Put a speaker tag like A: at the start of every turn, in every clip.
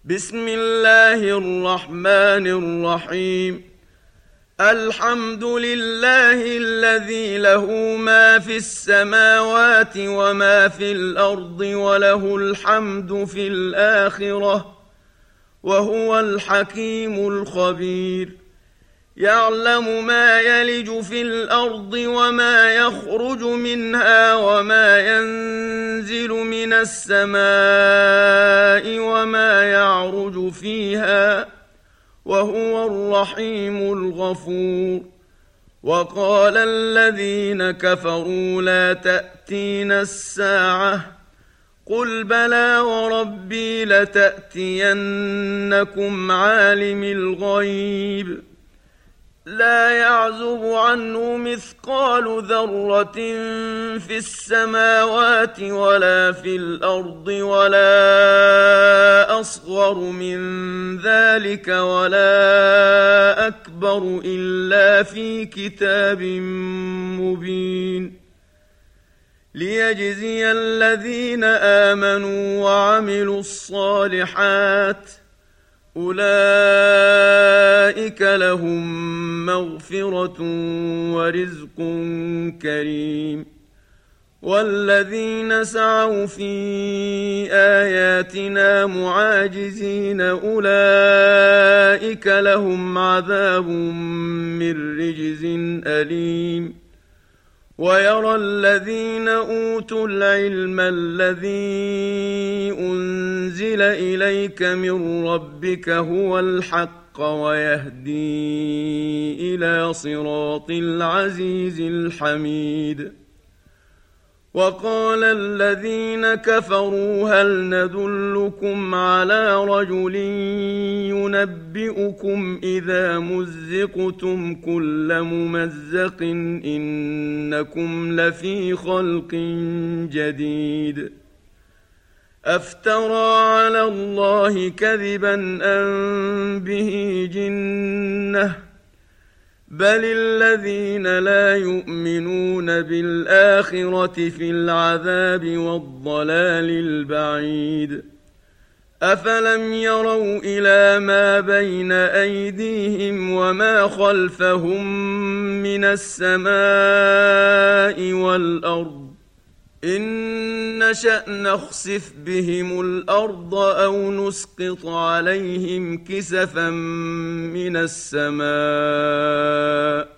A: بسم الله الرحمن الرحيم. الحمد لله الذي له ما في السماوات وما في الأرض وله الحمد في الآخرة وهو الحكيم الخبير. يعلم ما يلج في الأرض وما يخرج منها وما ينزل من السماء وما يعرج فيها وهو الرحيم الغفور. وقال الذين كفروا لا تأتينا الساعة قل بلى وربي لتأتينكم عالم الغيب لا يعزب عنه مثقال ذرة في السماوات ولا في الأرض ولا أصغر من ذلك ولا أكبر إلا في كتاب مبين. ليجزي الذين آمنوا وعملوا الصالحات أولئك لهم مغفرة ورزق كريم. والذين سعوا في آياتنا معاجزين أولئك لهم عذاب من رجز أليم. ويرى الذين أوتوا العلم الذي أنزل إليك من ربك هو الحق ويهدي إلى صراط العزيز الحميد. وقال الذين كفروا هل ندلكم على رجل ينبئكم إذا مزقتم كل ممزق إنكم لفي خلق جديد. أفترى على الله كذبا أم به جنة بل الذين لا يؤمنون بالآخرة في العذاب والضلال البعيد. أفلم يروا إلى ما بين أيديهم وما خلفهم من السماء والأرض إن نشأ نخسف بهم الأرض أو نسقط عليهم كسفا من السماء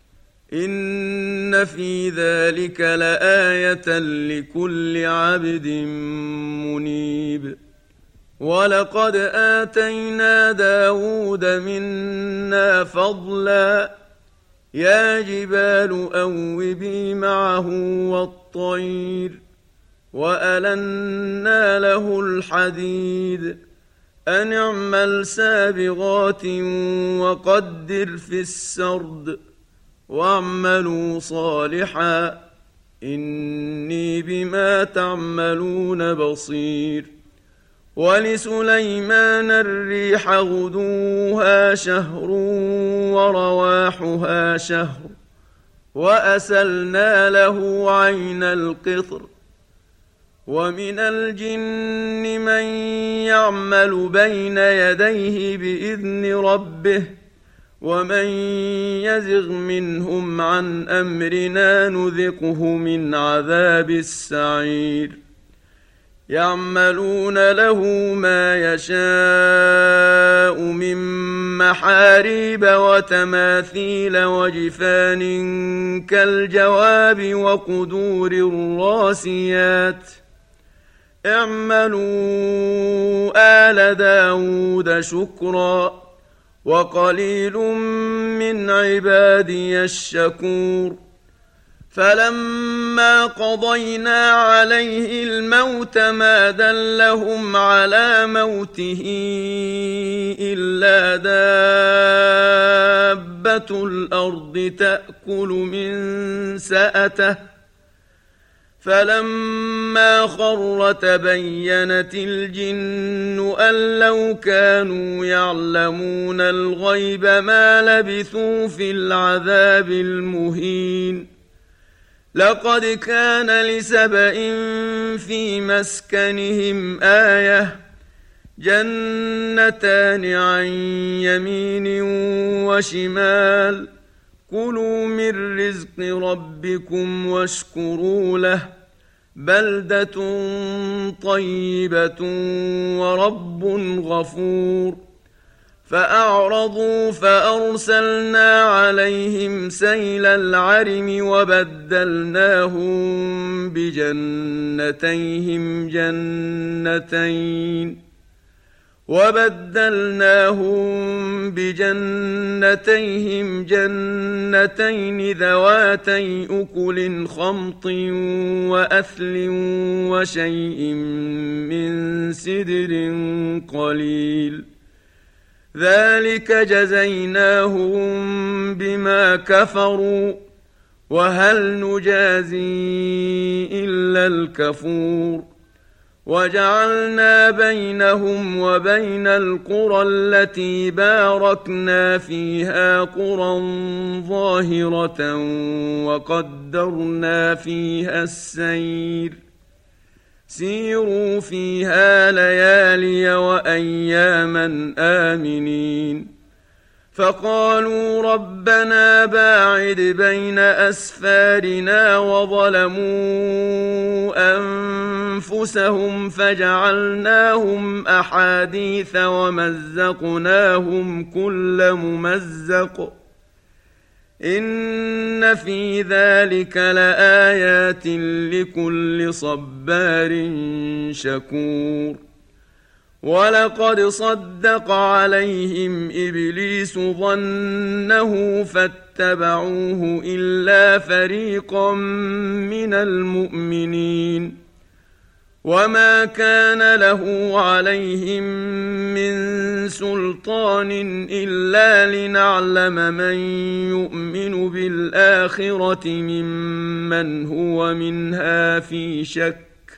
A: إن في ذلك لآية لكل عبد منيب. ولقد آتينا داود منا فضلا يا جبال أوبي معه والطير وألنا له الحديد أن اعمل سابغات وقدر في السرد واعملوا صالحا إني بما تعملون بصير. ولسليمان الريح غدوها شهر ورواحها شهر وأسلنا له عين القطر. ومن الجن من يعمل بين يديه بإذن ربه ومن يزغ منهم عن أمرنا نذقه من عذاب السعير. يعملون له ما يشاء من محاريب وتماثيل وجفان كالجواب وقدور الراسيات اعملوا آل داود شكرا وقليل من عبادي الشكور. فلما قضينا عليه الموت ما دلهم على موته إلا دابة الأرض تأكل من سأته فلما خر تبينت الجن أن لو كانوا يعلمون الغيب ما لبثوا في العذاب المهين. لقد كان لسبإ في مسكنهم آية جنتان عن يمين وشمال كلوا من رزق ربكم واشكروا له بلدة طيبة ورب غفور فأعرضوا فأرسلنا عليهم سيل العرم وبدلناهم بجنتيهم جنتين ذواتي أكل خمط وأثل وشيء من سدر قليل ذلك جزيناهم بما كفروا وهل نجازي إلا الكفور وجعلنا بينهم وبين القرى التي باركنا فيها قرى ظاهرة وقدرنا فيها السير سيروا فيها ليالي وأياما آمنين فقالوا ربنا باعد بين أسفارنا وظلموا أنفسهم فجعلناهم أحاديث ومزقناهم كل ممزق إن في ذلك لآيات لكل صبار شكور ولقد صدق عليهم إبليس ظنه فاتبعوه إلا فريقا من المؤمنين وما كان له عليهم من سلطان إلا لنعلم من يؤمن بالآخرة ممن هو منها في شك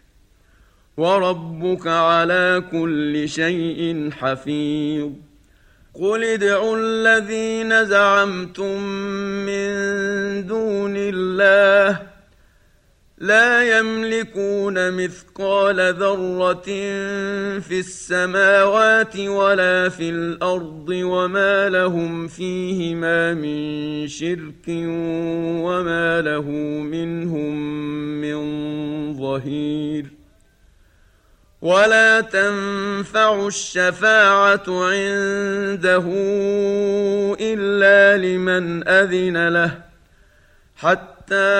A: وربك على كل شيء حفيظ قل ادعوا الذين زعمتم من دون الله لا يملكون مثقال ذرة في السماوات ولا في الأرض وما لهم فيهما من شرك وما له منهم من ظهير ولا تنفع الشفاعة عنده إلا لمن أذن له حتى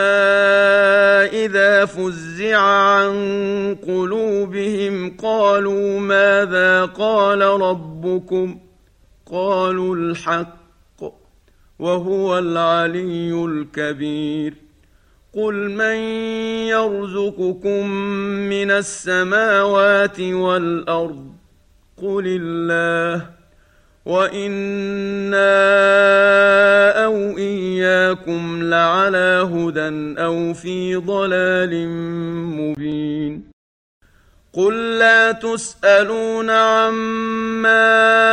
A: إذا فزع عن قلوبهم قالوا ماذا قال ربكم قالوا الحق وهو العلي الكبير قل من يرزقكم من السماوات والأرض قل الله وإنا أو إياكم لعلى هدى أو في ضلال مبين قل لا تسألون عما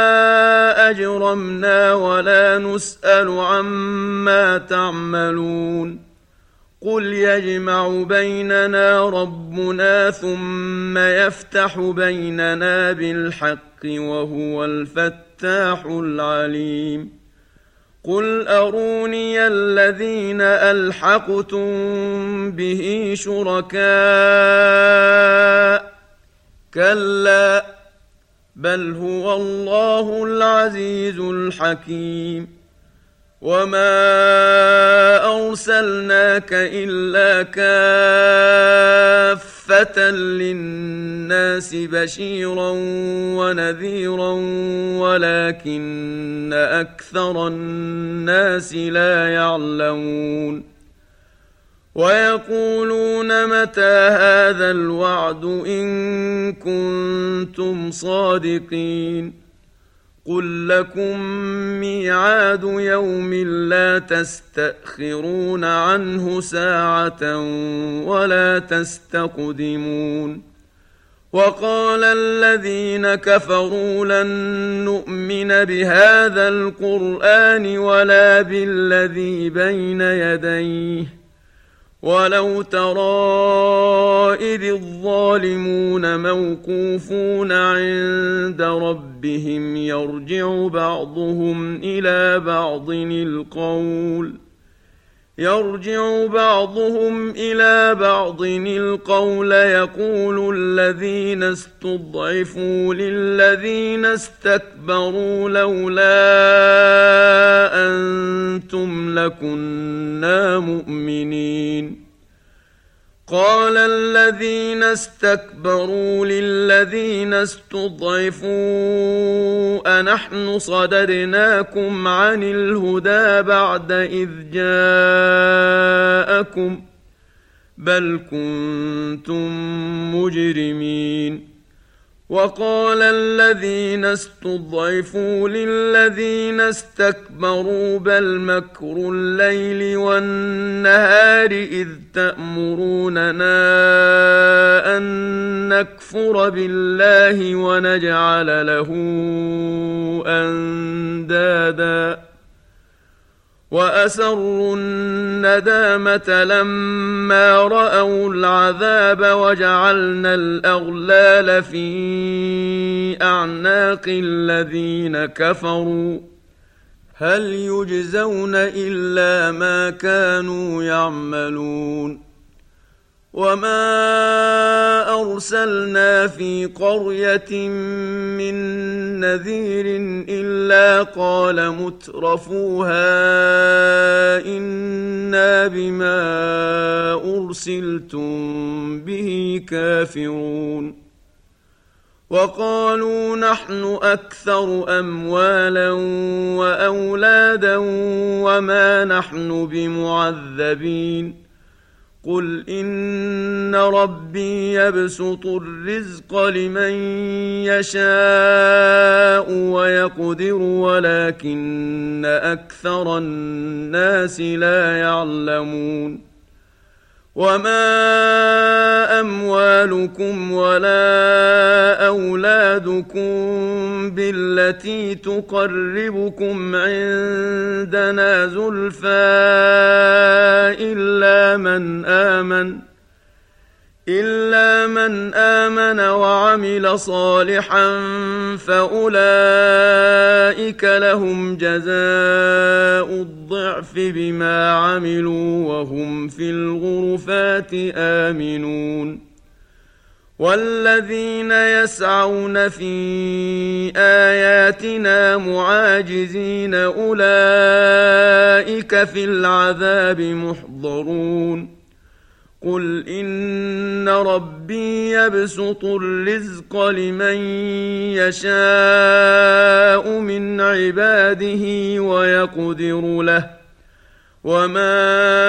A: أجرمنا ولا نسأل عما تعملون قل يجمع بيننا ربنا ثم يفتح بيننا بالحق وهو الفتاح العليم قل أروني الذين ألحقتم به شركاء كلا بل هو الله العزيز الحكيم وما أرسلناك إلا كافة للناس بشيرا ونذيرا ولكن أكثر الناس لا يعلمون ويقولون متى هذا الوعد إن كنتم صادقين قل لكم ميعاد يوم لا تستأخرون عنه ساعة ولا تستقدمون وقال الذين كفروا لن نؤمن بهذا القرآن ولا بالذي بين يديه ولو ترى إذ الظالمون موقوفون عند ربهم يرجع بعضهم إلى بعض القول يقول الذين استضعفوا للذين استكبروا لولا أنتم لكنا مؤمنين. قال الذين استكبروا للذين استضعفوا أنحن صددناكم عن الهدى بعد إذ جاءكم بل كنتم مجرمين. وقال الذين استضعفوا للذين استكبروا بل مكر الليل والنهار إذ تأمروننا أن نكفر بالله ونجعل له أندادا وأسروا الندامة لما رأوا العذاب وجعلنا الأغلال في أعناق الذين كفروا هل يجزون إلا ما كانوا يعملون. وما أرسلنا في قرية من نذير إلا قال مترفوها إنا بما أرسلتم به كافرون. وقالوا نحن أكثر أموالا وأولادا وما نحن بمعذبين. قل إن ربي يبسط الرزق لمن يشاء ويقدر ولكن أكثر الناس لا يعلمون. وما أموالكم ولا أولادكم بالتي تقربكم عندنا زلفى إلا من آمن وعمل صالحا فأولئك لهم جزاء الضعف بما عملوا وهم في الغرفات آمنون. والذين يسعون في آياتنا معاجزين أولئك في العذاب محضرون. قل إن ربي يبسط الرزق لمن يشاء من عباده ويقدر له وما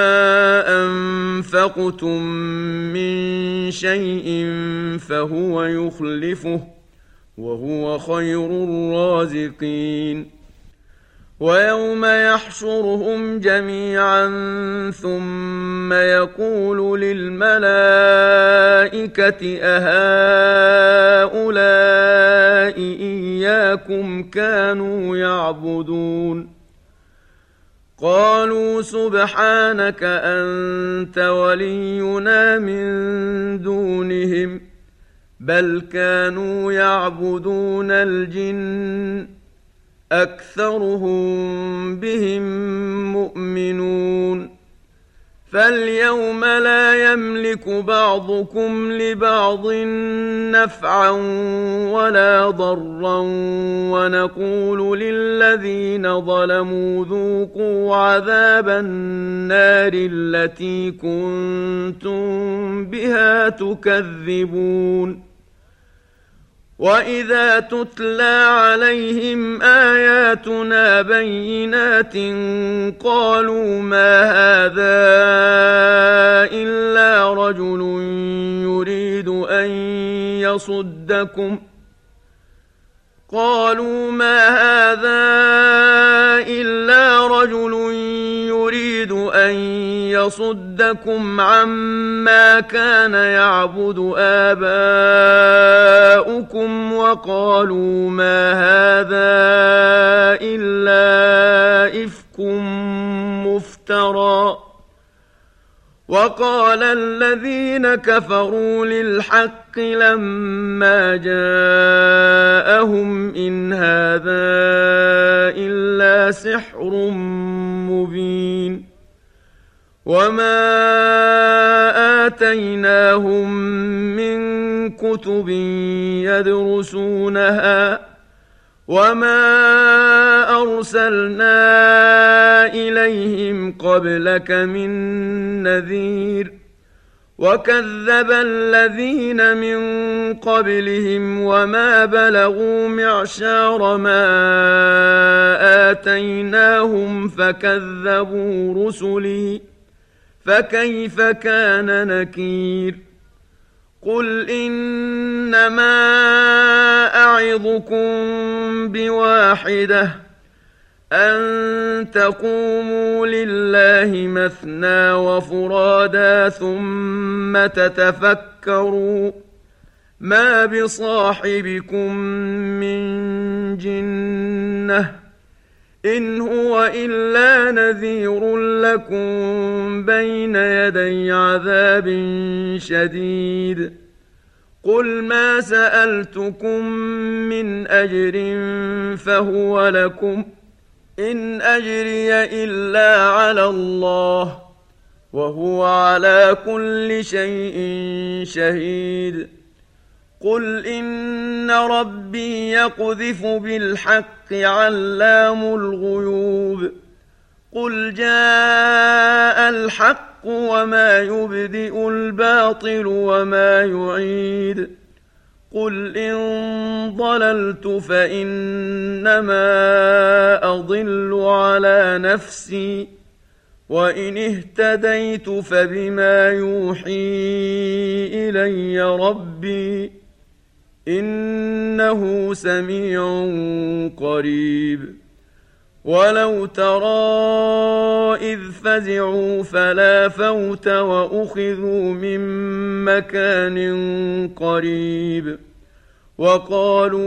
A: أنفقتم من شيء فهو يخلفه وهو خير الرازقين. ويوم يحشرهم جميعا ثم يقول للملائكة أهؤلاء إياكم كانوا يعبدون؟ قالوا سبحانك أنت ولينا من دونهم بل كانوا يعبدون الجن أكثرهم بهم مؤمنون. فاليوم لا يملك بعضكم لبعض نفعا ولا ضرا ونقول للذين ظلموا ذوقوا عذاب النار التي كنتم بها تكذبون. وإذا تتلى عليهم آياتنا بينات قالوا ما هذا إلا رجل يريد أن يصدكم عما كان يعبد آباؤكم وقالوا ما هذا إلا إفك مفترى وقال الذين كفروا للحق لما جاءهم إن هذا إلا سحر مبين وما آتيناهم من كتب يدرسونها وما أرسلنا إليهم قبلك من نذير وكذب الذين من قبلهم وما بلغوا معشار ما آتيناهم فكذبوا رسلي فكيف كان نكير قل إنما أعظكم بواحدة أن تقوموا لله مثنى وفرادا ثم تتفكروا ما بصاحبكم من جنة إن هو إلا نذير لكم بين يدي عذاب شديد قل ما سألتكم من أجر فهو لكم إن أجري إلا على الله وهو على كل شيء شهيد قل إن ربي يقذف بالحق علام الغيوب قل جاء الحق وما يبدئ الباطل وما يعيد قل إن ضللت فإنما أضل على نفسي وإن اهتديت فبما يوحي إلي ربي إنه سميع قريب ولو ترى إذ فزعوا فلا فوت وأخذوا من مكان قريب وقالوا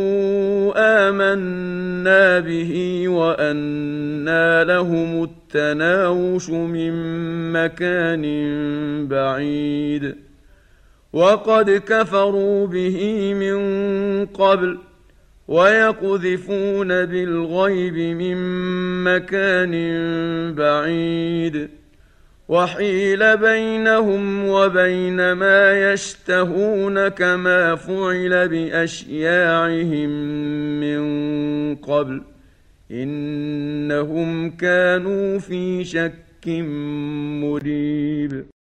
A: آمنا به وأنى لهم التناوش من مكان بعيد وقد كفروا به من قبل ويقذفون بالغيب من مكان بعيد وحيل بينهم وبين ما يشتهون كما فعل بأشياعهم من قبل إنهم كانوا في شك مريب